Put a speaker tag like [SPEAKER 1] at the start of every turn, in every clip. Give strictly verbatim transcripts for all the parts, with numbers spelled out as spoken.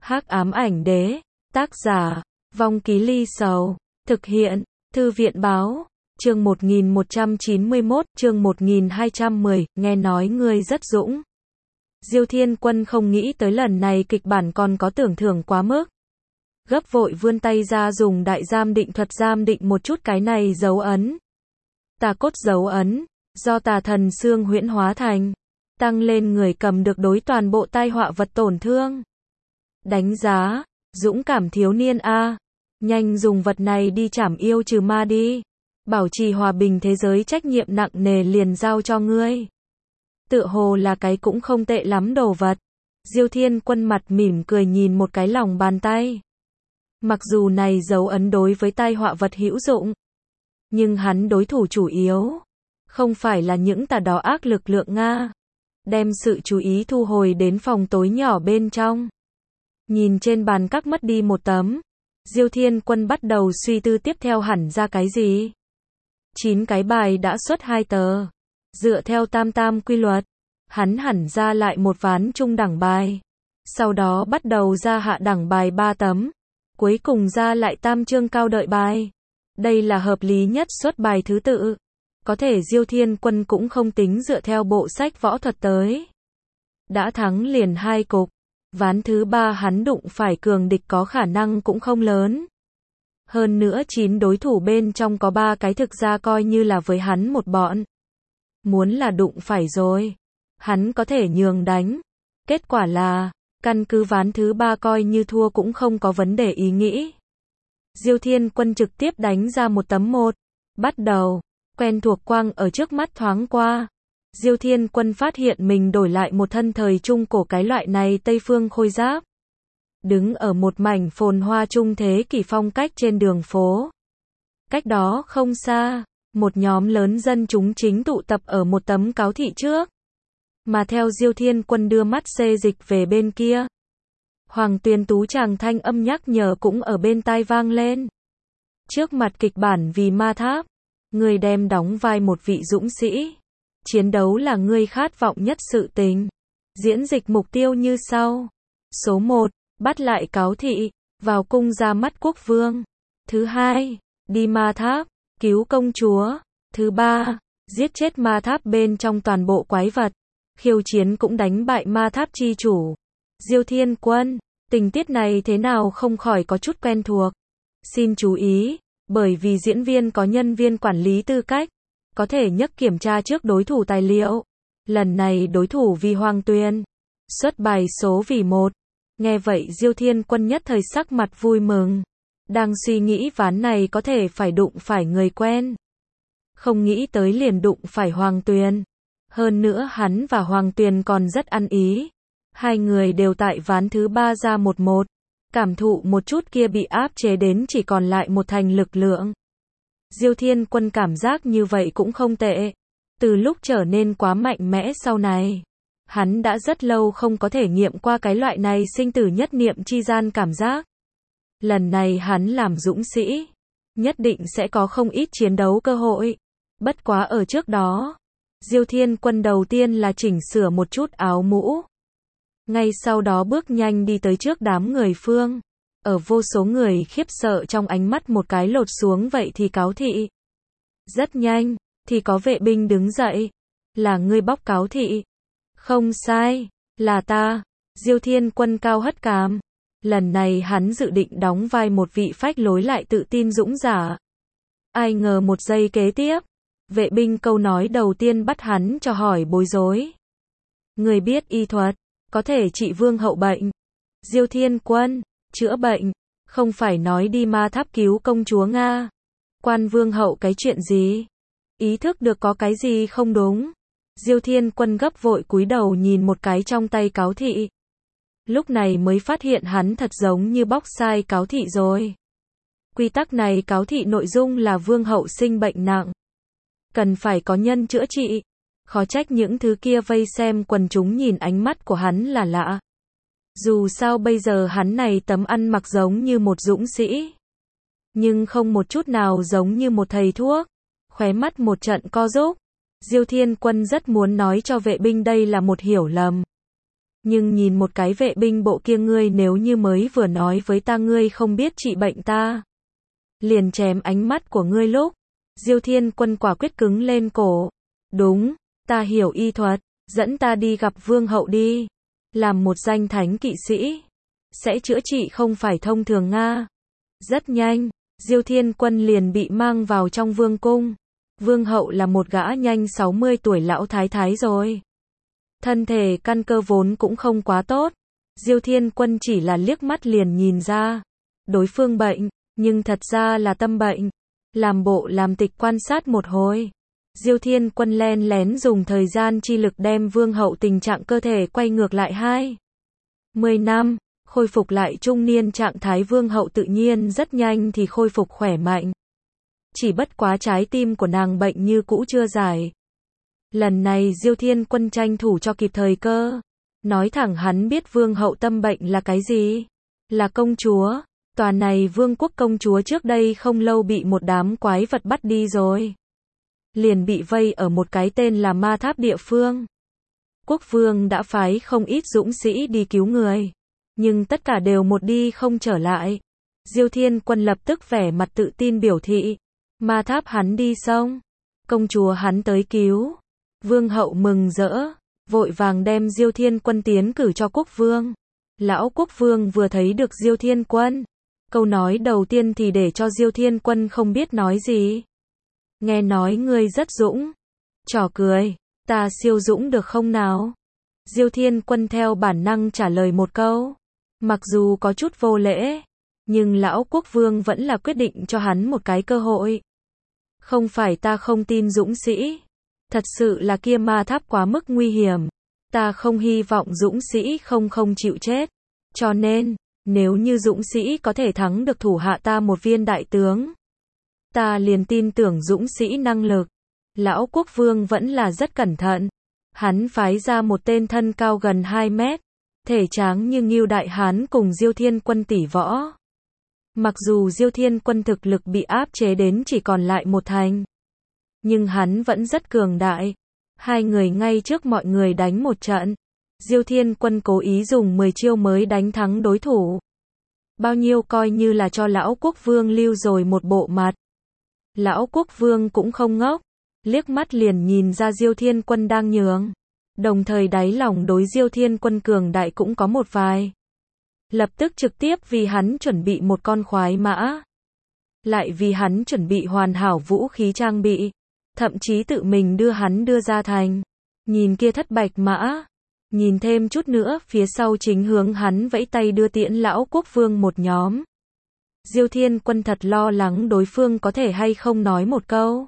[SPEAKER 1] Hắc ám ảnh đế, tác giả, Vong Ký Ly Sầu, thực hiện, Thư viện báo, chương một nghìn một trăm chín mươi mốt, chương một nghìn hai trăm mười, nghe nói ngươi rất dũng. Diêu Thiên Quân không nghĩ tới lần này kịch bản còn có tưởng thưởng quá mức. Gấp vội vươn tay ra dùng đại giam định thuật giam định một chút cái này dấu ấn. Tà cốt dấu ấn, do tà thần xương huyễn hóa thành, tăng lên người cầm được đối toàn bộ tai họa vật tổn thương. Đánh giá, dũng cảm thiếu niên A, nhanh dùng vật này đi trảm yêu trừ ma đi. Bảo trì hòa bình thế giới trách nhiệm nặng nề liền giao cho ngươi. Tựa hồ là cái cũng không tệ lắm đồ vật. Diêu Thiên Quân mặt mỉm cười nhìn một cái lòng bàn tay. Mặc dù này dấu ấn đối với tai họa vật hữu dụng, nhưng hắn đối thủ chủ yếu không phải là những tà đó ác lực lượng Nga. Đem sự chú ý thu hồi đến phòng tối nhỏ bên trong. Nhìn trên bàn các mất đi một tấm, Diêu Thiên Quân bắt đầu suy tư tiếp theo hẳn ra cái gì. Chín cái bài đã xuất hai tờ. Dựa theo tam tam quy luật, hắn hẳn ra lại một ván trung đẳng bài. Sau đó bắt đầu ra hạ đẳng bài ba tấm. Cuối cùng ra lại tam chương cao đợi bài. Đây là hợp lý nhất xuất bài thứ tự. Có thể Diêu Thiên Quân cũng không tính dựa theo bộ sách võ thuật tới. Đã thắng liền hai cục. Ván thứ ba hắn đụng phải cường địch có khả năng cũng không lớn. Hơn nữa chín đối thủ bên trong có ba cái thực ra coi như là với hắn một bọn. Muốn là đụng phải rồi, hắn có thể nhường đánh. Kết quả là, căn cứ ván thứ ba coi như thua cũng không có vấn đề ý nghĩ. Diêu Thiên Quân trực tiếp đánh ra một tấm một. Bắt đầu, quen thuộc quang ở trước mắt thoáng qua. Diêu Thiên Quân phát hiện mình đổi lại một thân thời trung cổ cái loại này Tây Phương khôi giáp. Đứng ở một mảnh phồn hoa trung thế kỷ phong cách trên đường phố. Cách đó không xa, một nhóm lớn dân chúng chính tụ tập ở một tấm cáo thị trước. Mà theo Diêu Thiên Quân đưa mắt xê dịch về bên kia, Hoàng Tuyền Tú chàng thanh âm nhắc nhở cũng ở bên tai vang lên. Trước mặt kịch bản vì ma tháp, người đem đóng vai một vị dũng sĩ. Chiến đấu là ngươi khát vọng nhất sự tình. Diễn dịch mục tiêu như sau. Số một, bắt lại cáo thị, vào cung ra mắt quốc vương. Thứ hai, đi ma tháp, cứu công chúa. Thứ ba, giết chết ma tháp bên trong toàn bộ quái vật. Khiêu chiến cũng đánh bại ma tháp chi chủ. Diêu Thiên Quân, tình tiết này thế nào không khỏi có chút quen thuộc. Xin chú ý, bởi vì diễn viên có nhân viên quản lý tư cách, có thể nhắc kiểm tra trước đối thủ tài liệu. Lần này đối thủ vì Hoàng Tuyền. Xuất bài số vì một. Nghe vậy Diêu Thiên Quân nhất thời sắc mặt vui mừng. Đang suy nghĩ ván này có thể phải đụng phải người quen. Không nghĩ tới liền đụng phải Hoàng Tuyền. Hơn nữa hắn và Hoàng Tuyền còn rất ăn ý. Hai người đều tại ván thứ ba ra một một. Cảm thụ một chút kia bị áp chế đến chỉ còn lại một thành lực lượng. Diêu Thiên Quân cảm giác như vậy cũng không tệ. Từ lúc trở nên quá mạnh mẽ sau này, hắn đã rất lâu không có thể nghiệm qua cái loại này sinh tử nhất niệm chi gian cảm giác. Lần này hắn làm dũng sĩ, nhất định sẽ có không ít chiến đấu cơ hội. Bất quá ở trước đó, Diêu Thiên Quân đầu tiên là chỉnh sửa một chút áo mũ. Ngay sau đó bước nhanh đi tới trước đám người phương. Ở vô số người khiếp sợ trong ánh mắt một cái lột xuống vậy thì cáo thị. Rất nhanh, thì có vệ binh đứng dậy. Là ngươi bóc cáo thị. Không sai, là ta. Diêu Thiên Quân cao hất cằm. Lần này hắn dự định đóng vai một vị phách lối lại tự tin dũng giả. Ai ngờ một giây kế tiếp, vệ binh câu nói đầu tiên bắt hắn cho hỏi bối rối. Người biết y thuật, có thể trị vương hậu bệnh. Diêu Thiên Quân, chữa bệnh, không phải nói đi ma tháp cứu công chúa Nga. Quan vương hậu cái chuyện gì? Ý thức được có cái gì không đúng. Diêu Thiên Quân gấp vội cúi đầu nhìn một cái trong tay cáo thị. Lúc này mới phát hiện hắn thật giống như bóc sai cáo thị rồi. Quy tắc này cáo thị nội dung là vương hậu sinh bệnh nặng. Cần phải có nhân chữa trị. Khó trách những thứ kia vây xem quần chúng nhìn ánh mắt của hắn là lạ. Dù sao bây giờ hắn này tấm ăn mặc giống như một dũng sĩ. Nhưng không một chút nào giống như một thầy thuốc. Khóe mắt một trận co rúm. Diêu Thiên Quân rất muốn nói cho vệ binh đây là một hiểu lầm. Nhưng nhìn một cái vệ binh bộ kia ngươi nếu như mới vừa nói với ta ngươi không biết trị bệnh ta. Liền chém ánh mắt của ngươi lúc. Diêu Thiên Quân quả quyết cứng lên cổ. Đúng, ta hiểu y thuật, dẫn ta đi gặp vương hậu đi. Làm một danh thánh kỵ sĩ. Sẽ chữa trị không phải thông thường Nga. Rất nhanh, Diêu Thiên Quân liền bị mang vào trong vương cung. Vương hậu là một gã nhanh sáu mươi tuổi lão thái thái rồi. Thân thể căn cơ vốn cũng không quá tốt. Diêu Thiên Quân chỉ là liếc mắt liền nhìn ra. Đối phương bệnh, nhưng thật ra là tâm bệnh. Làm bộ làm tịch quan sát một hồi. Diêu Thiên Quân len lén dùng thời gian chi lực đem vương hậu tình trạng cơ thể quay ngược lại hai. Mười năm, khôi phục lại trung niên trạng thái vương hậu tự nhiên rất nhanh thì khôi phục khỏe mạnh. Chỉ bất quá trái tim của nàng bệnh như cũ chưa giải. Lần này Diêu Thiên Quân tranh thủ cho kịp thời cơ. Nói thẳng hắn biết vương hậu tâm bệnh là cái gì? Là công chúa. Tòa này vương quốc công chúa trước đây không lâu bị một đám quái vật bắt đi rồi. Liền bị vây ở một cái tên là Ma Tháp địa phương. Quốc vương đã phái không ít dũng sĩ đi cứu người. Nhưng tất cả đều một đi không trở lại. Diêu Thiên Quân lập tức vẻ mặt tự tin biểu thị. Ma Tháp hắn đi xong. Công chúa hắn tới cứu. Vương hậu mừng rỡ. Vội vàng đem Diêu Thiên Quân tiến cử cho quốc vương. Lão quốc vương vừa thấy được Diêu Thiên Quân. Câu nói đầu tiên thì để cho Diêu Thiên Quân không biết nói gì. Nghe nói ngươi rất dũng. Trò cười. Ta siêu dũng được không nào? Diêu Thiên Quân theo bản năng trả lời một câu. Mặc dù có chút vô lễ. Nhưng lão quốc vương vẫn là quyết định cho hắn một cái cơ hội. Không phải ta không tin dũng sĩ. Thật sự là kia ma tháp quá mức nguy hiểm. Ta không hy vọng dũng sĩ không không chịu chết. Cho nên, nếu như dũng sĩ có thể thắng được thủ hạ ta một viên đại tướng. Ta liền tin tưởng dũng sĩ năng lực. Lão quốc vương vẫn là rất cẩn thận. Hắn phái ra một tên thân cao gần hai mét. Thể tráng như Ngưu Đại Hán cùng Diêu Thiên Quân tỷ võ. Mặc dù Diêu Thiên Quân thực lực bị áp chế đến chỉ còn lại một thành. Nhưng hắn vẫn rất cường đại. Hai người ngay trước mọi người đánh một trận. Diêu Thiên Quân cố ý dùng mười chiêu mới đánh thắng đối thủ. Bao nhiêu coi như là cho lão quốc vương lưu rồi một bộ mặt. Lão quốc vương cũng không ngốc. Liếc mắt liền nhìn ra Diêu Thiên Quân đang nhường. Đồng thời đáy lòng đối Diêu Thiên Quân cường đại cũng có một vài. Lập tức trực tiếp vì hắn chuẩn bị một con khoái mã. Lại vì hắn chuẩn bị hoàn hảo vũ khí trang bị. Thậm chí tự mình đưa hắn đưa ra thành. Nhìn kia thất bạch mã. Nhìn thêm chút nữa phía sau chính hướng hắn vẫy tay đưa tiễn lão quốc vương một nhóm. Diêu Thiên Quân thật lo lắng đối phương có thể hay không nói một câu.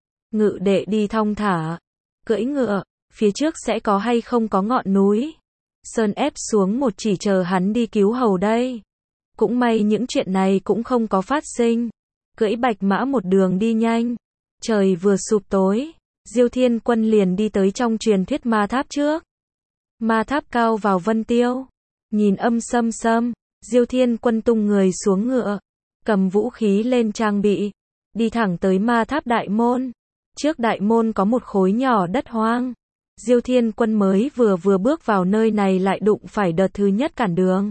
[SPEAKER 1] Ngự đệ đi thong thả. Cưỡi ngựa. Phía trước sẽ có hay không có ngọn núi. Sơn ép xuống một chỉ chờ hắn đi cứu hầu đây. Cũng may những chuyện này cũng không có phát sinh. Cưỡi bạch mã một đường đi nhanh. Trời vừa sụp tối. Diêu Thiên Quân liền đi tới trong truyền thuyết ma tháp trước. Ma tháp cao vào vân tiêu. Nhìn âm sâm sâm. Diêu Thiên Quân tung người xuống ngựa. Cầm vũ khí lên trang bị. Đi thẳng tới ma tháp đại môn. Trước đại môn có một khối nhỏ đất hoang. Diêu Thiên Quân mới vừa vừa bước vào nơi này lại đụng phải đợt thứ nhất cản đường.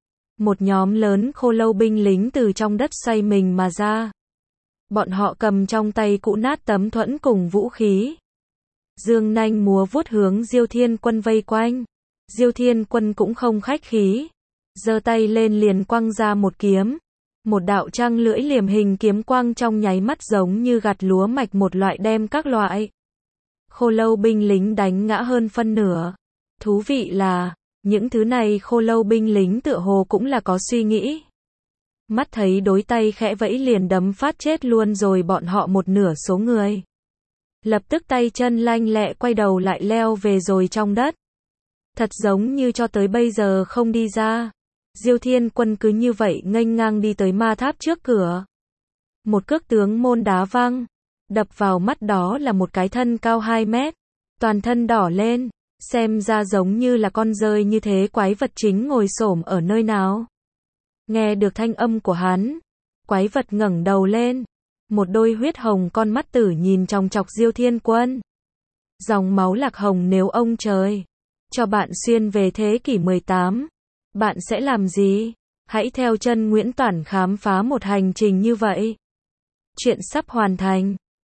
[SPEAKER 1] Một nhóm lớn khô lâu binh lính từ trong đất xoay mình mà ra. Bọn họ cầm trong tay cũ nát tấm thuẫn cùng vũ khí. Dương nanh múa vuốt hướng Diêu Thiên Quân vây quanh. Diêu Thiên Quân cũng không khách khí. Giơ tay lên liền quăng ra một kiếm. Một đạo trăng lưỡi liềm hình kiếm quang trong nháy mắt giống như gặt lúa mạch một loại đem các loại. Khô lâu binh lính đánh ngã hơn phân nửa. Thú vị là, những thứ này khô lâu binh lính tựa hồ cũng là có suy nghĩ. Mắt thấy đối tay khẽ vẫy liền đấm phát chết luôn rồi bọn họ một nửa số người. Lập tức tay chân lanh lẹ quay đầu lại leo về rồi trong đất. Thật giống như cho tới bây giờ không đi ra. Diêu Thiên Quân cứ như vậy nghênh ngang đi tới ma tháp trước cửa. Một cước tướng môn đá văng. Đập vào mắt đó là một cái thân cao hai mét. Toàn thân đỏ lên. Xem ra giống như là con rơi như thế quái vật chính ngồi xổm ở nơi nào. Nghe được thanh âm của hắn. Quái vật ngẩng đầu lên. Một đôi huyết hồng con mắt tử nhìn chòng chọc Diêu Thiên Quân. Dòng máu lạc hồng nếu ông trời. cho bạn xuyên về thế kỷ mười tám. Bạn sẽ làm gì? Hãy theo chân Nguyễn Toản khám phá một hành trình như vậy. Chuyện sắp hoàn thành.